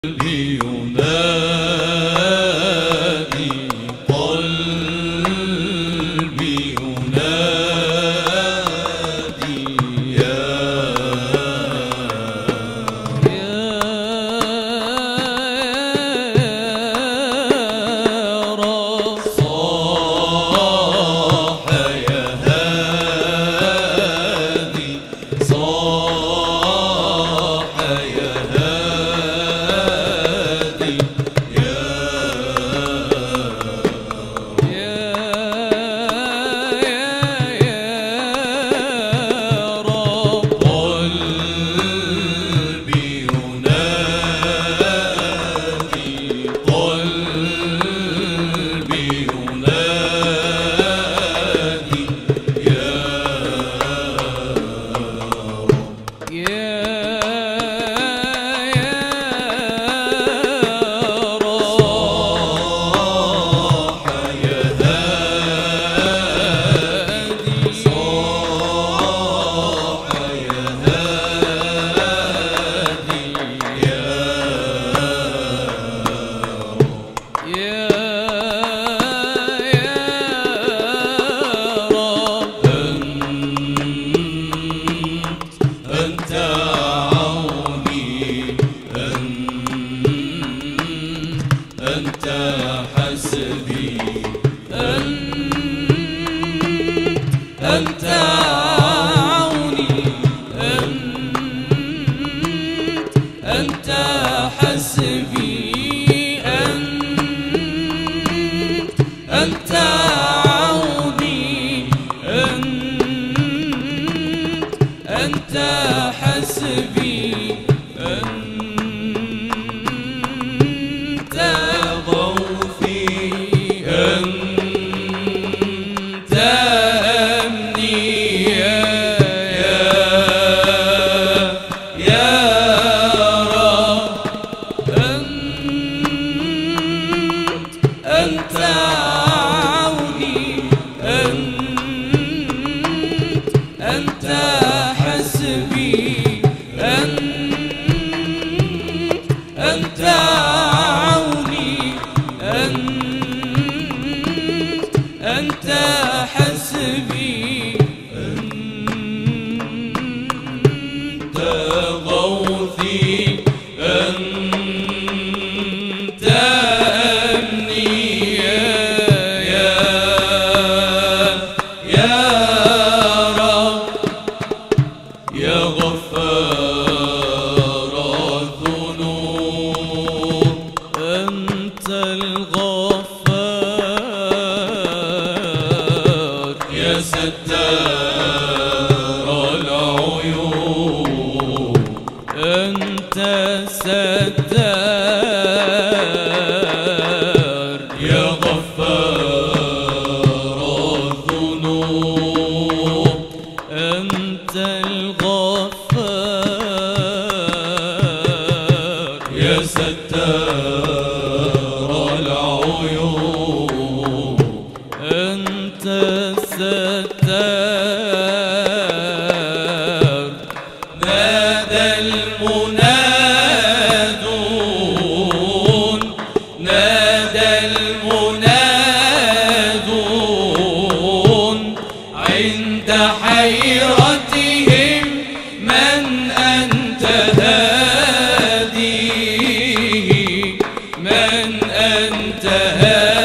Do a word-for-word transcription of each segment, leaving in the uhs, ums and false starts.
قلبي ينادي قلبي ينادي يا رب صاح يا هادي صاح يا هادي أنت عوني أنت حسبي أنت عوني أنت حسبي أنت عوني أنت حسبي أنت غوثي أنت أمني يا يا رب أنت عوني أنت حسبي أنت عوني أنت حسبي أنت غوثي أنت أمني يا يا رب يا غفار الذنوب أنت الغفار يا ستار العيوب أنت ستار يا غفار الذنوب أنت الغفار يا ستار العيوب أنت الستار نادى المنادون نادى المنادون عند حيرتهم من أنت هاديه من أنت هاديه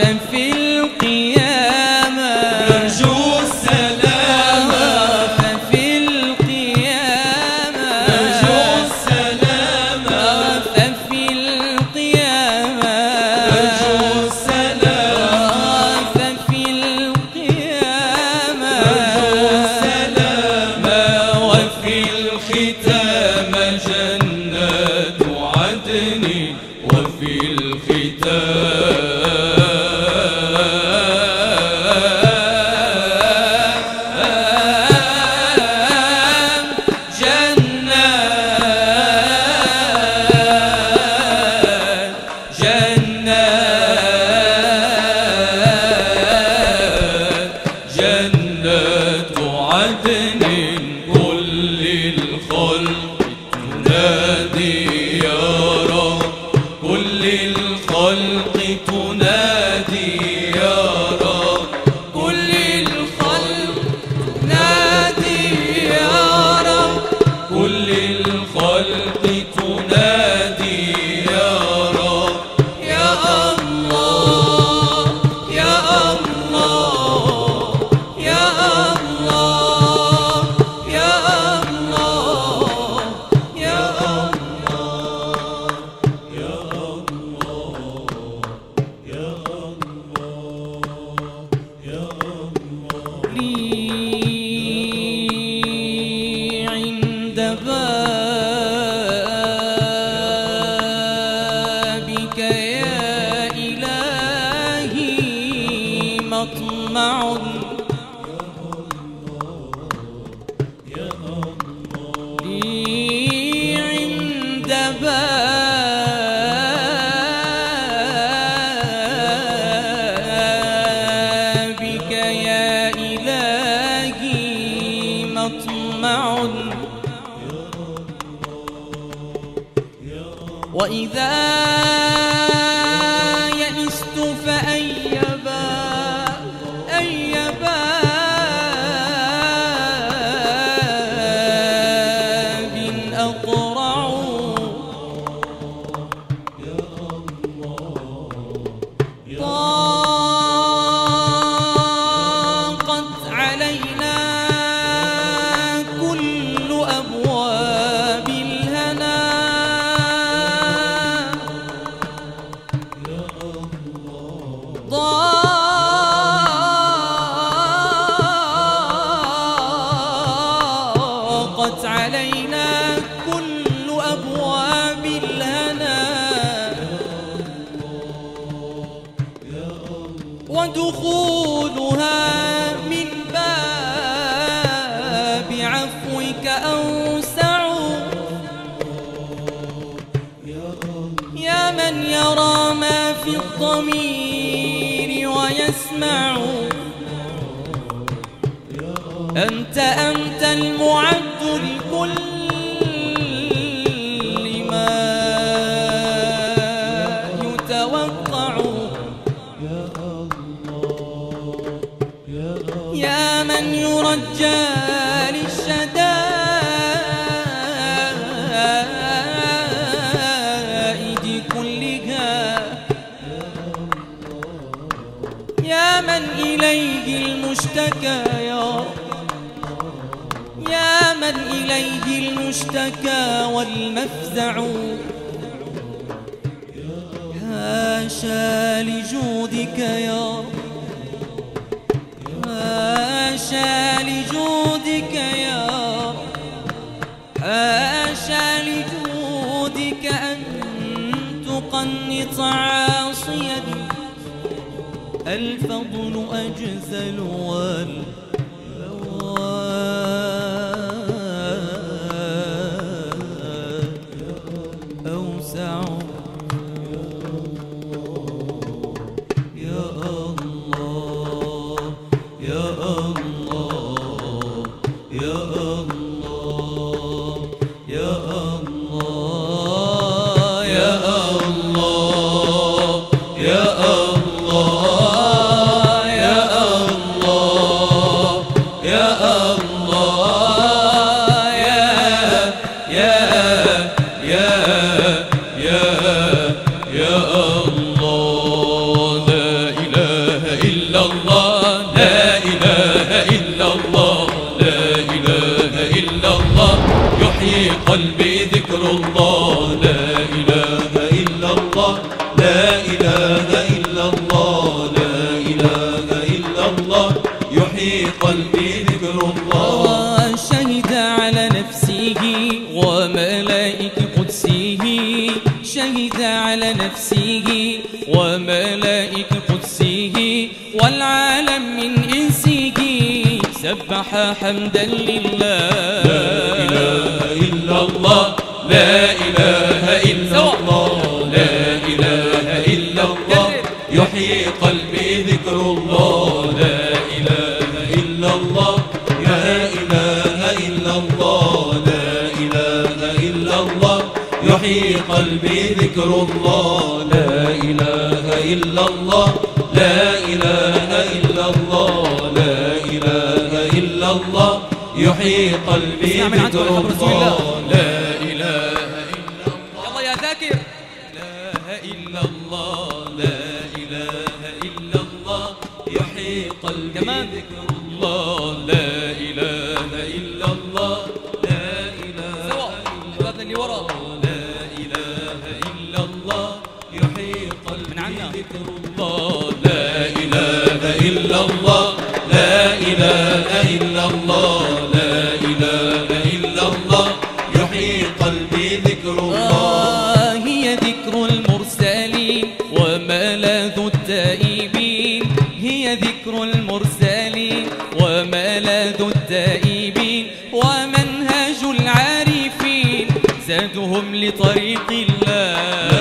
ففي القيامة نرجو السلامة، ففي القيامة نرجو السلامة، ففي القيامة نرجو السلامة، ففي القيامة نرجو السلامة، وفي الختام جنات عدن، وفي الختام جنات جنات جنات عدن، كل الخلق تنادي يا رب، كل الخلق تنادي يا رب، كل الخلق نادي يا رب، كل الخلق تنادي يا رب، يا الله يا الله يا الله يا الله يا لي عند بابك يا إلهي مطمع، لي عند بابك يا إلهي مطمع، وإذا يئست فأيبا أيبا باب أقرع، ضاقت علينا كل أبواب الهنا، ضاقت علينا كل أبواب الهنا، ودخولها من باب عفوك أوسع، يا من يرى ما في الضمير ويسمع، أنت أنت المعد لكل ما يتوقع، يا من يرجى للشدائد كلها، يا من إليه المشتكى يا يا من إليه المشتكى والمفزع، حاشا لجودك يا حاشا لجودك يا حاشا لجودك أن تقنط عاصيا، الفضل أجزل والأوسع، يا الله يا الله يا الله يا الله يا الله يا الله يا الله يا الله يا يا يا يا يا الله، لا إله قلبي ذكر الله. شهد على نفسه وملائكة قدسه، شهد على نفسه وملائكة قدسه والعالم من إنسه، سبح حمدا لله. لا إله إلا الله، لا إله إلا الله، لا إله إلا الله، يحيي قلبي ذكر الله. لا إله إلا الله، لا إله إلا الله، لا إله إلا الله، يحيي قلبي ذكر الله. لا إله إلا الله، لا إله إلا الله، لا إله إلا الله، يحيي قلبي ذكر الله. لا إله إلا الله. يلا يا ذاكر. لا إله إلا الله، لا إله إلا الله، يحيي قلبي ذكر الله. لا إله إلا الله، لا إله إلا الله، لا إله إلا الله، يحيي قلبي ذكر الله. لا إله إلا الله، لا إله إلا الله، لا إله إلا الله، يحيي قلبي ذكر الله. هي ذكر المرسلين وملاذ التائبين، هي ذكر المرسلين وملاذ التائبين ومنهج العارفين، زادهم لطريق الله.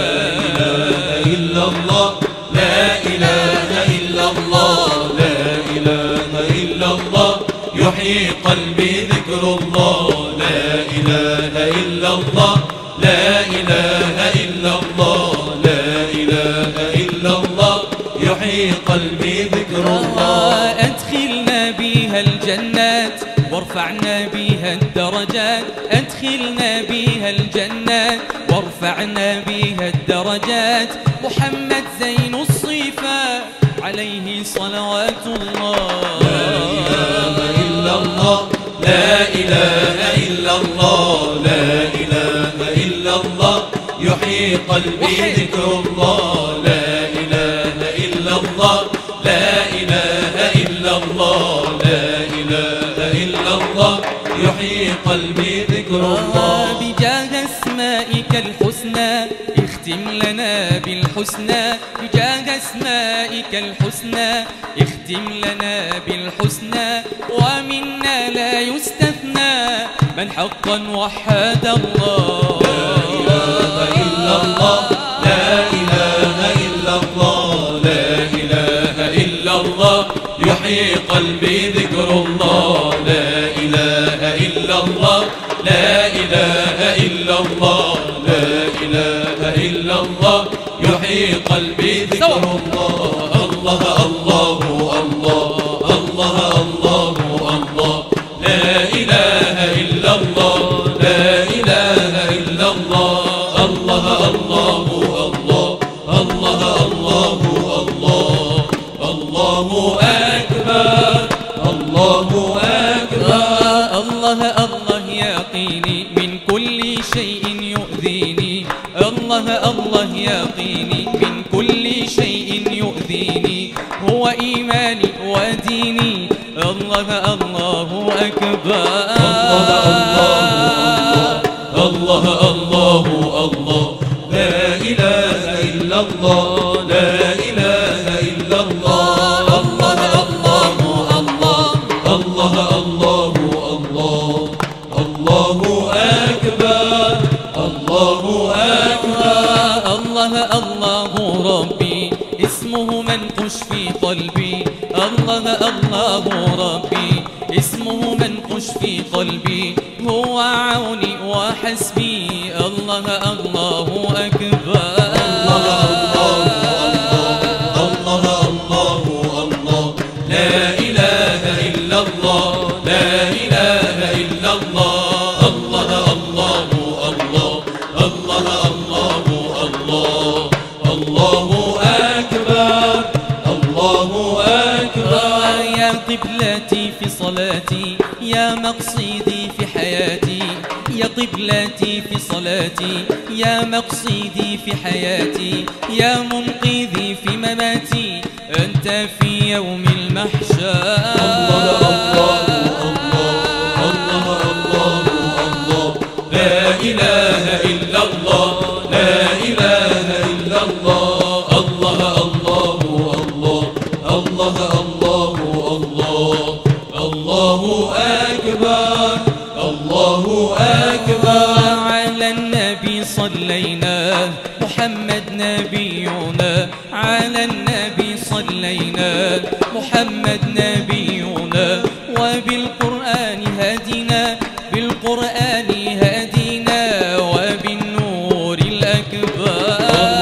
لا إله إلا الله، لا إله إلا الله، لا إله إلا الله، يحيي قلبي ذكر الله. لا إله إلا الله، لا إله إلا الله، لا إله إلا الله، يحيي قلبي ذكر الله. أدخلنا بها الجنات وارفعنا بها الدرجات، أدخلنا بها الجنات وارفعنا بها الدرجات، محمد زين الصفات عليه صلوات الله. لا إله إلا الله، لا إله إلا الله، لا إله إلا الله، يحيي قلبي ذكر الله. لا إله إلا الله، لا إله إلا الله، لا إله إلا الله، يحيي قلبي ذكر الله. بجاه اسمائك الحسنى اختم لنا بالحسنى، بجاه اسمائك الحسنى اختم لنا بالحسنى، ومنا لا يستثنى من حقا وحد الله. لا إله إلا الله، لا إله إلا الله، لا إله إلا الله، يحيي قلبي ذكر الله. لا إله إلا الله، لا إله إلا الله، لا إله إلا الله، يحيي قلبي ذكر الله. الله الله الله الله الله الله، لا إله إلا الله، لا إله إلا الله، الله الله الله الله الله الله، الله أكبر، الله أكبر. الله الله يقيني من كل شيء يؤذيني، الله الله يقيني من كل شيء يؤذيني، هو إيماني وديني، الله الله أكبر. الله الله الله، لا إله إلا الله، لا إله إلا الله، الله الله الله الله الله الله، الله أكبر، الله أكبر. الله الله ربي اسمه منقوش في قلبي، الله الله ربي اسمه منقوش في قلبي، هو عوني وحسبي، الله الله أكبر. الله الله الله الله، لا إله إلا الله، لا إله إلا الله، الله الله الله الله الله الله، الله أكبر، الله أكبر. يا قبلتي في صلاتي، يا مقصدي في حياتي، يا قبلتي في صلاتي، يا مقصدي في حياتي، يا منقذي في مماتي، أنت في يوم المحشر. الله الله الله الله الله، لا إله إلا الله، لا إله إلا الله، الله الله الله الله الله الله، الله أكبر الله أكبر. على النبي صلينا، محمد نبينا، على النبي صلينا، محمد نبينا، وبالقرآن هدينا، بالقرآن هدينا، وبالنور الأكبر.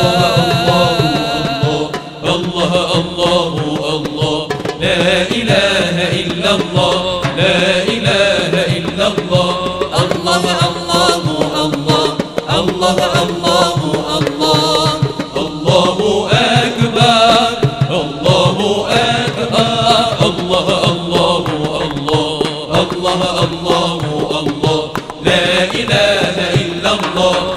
الله الله الله، لا إله إلا الله، لا إله إلا الله، الله الله الله الله الله الله، الله أكبر الله أكبر، الله الله الله الله الله الله، لا إله إلا الله،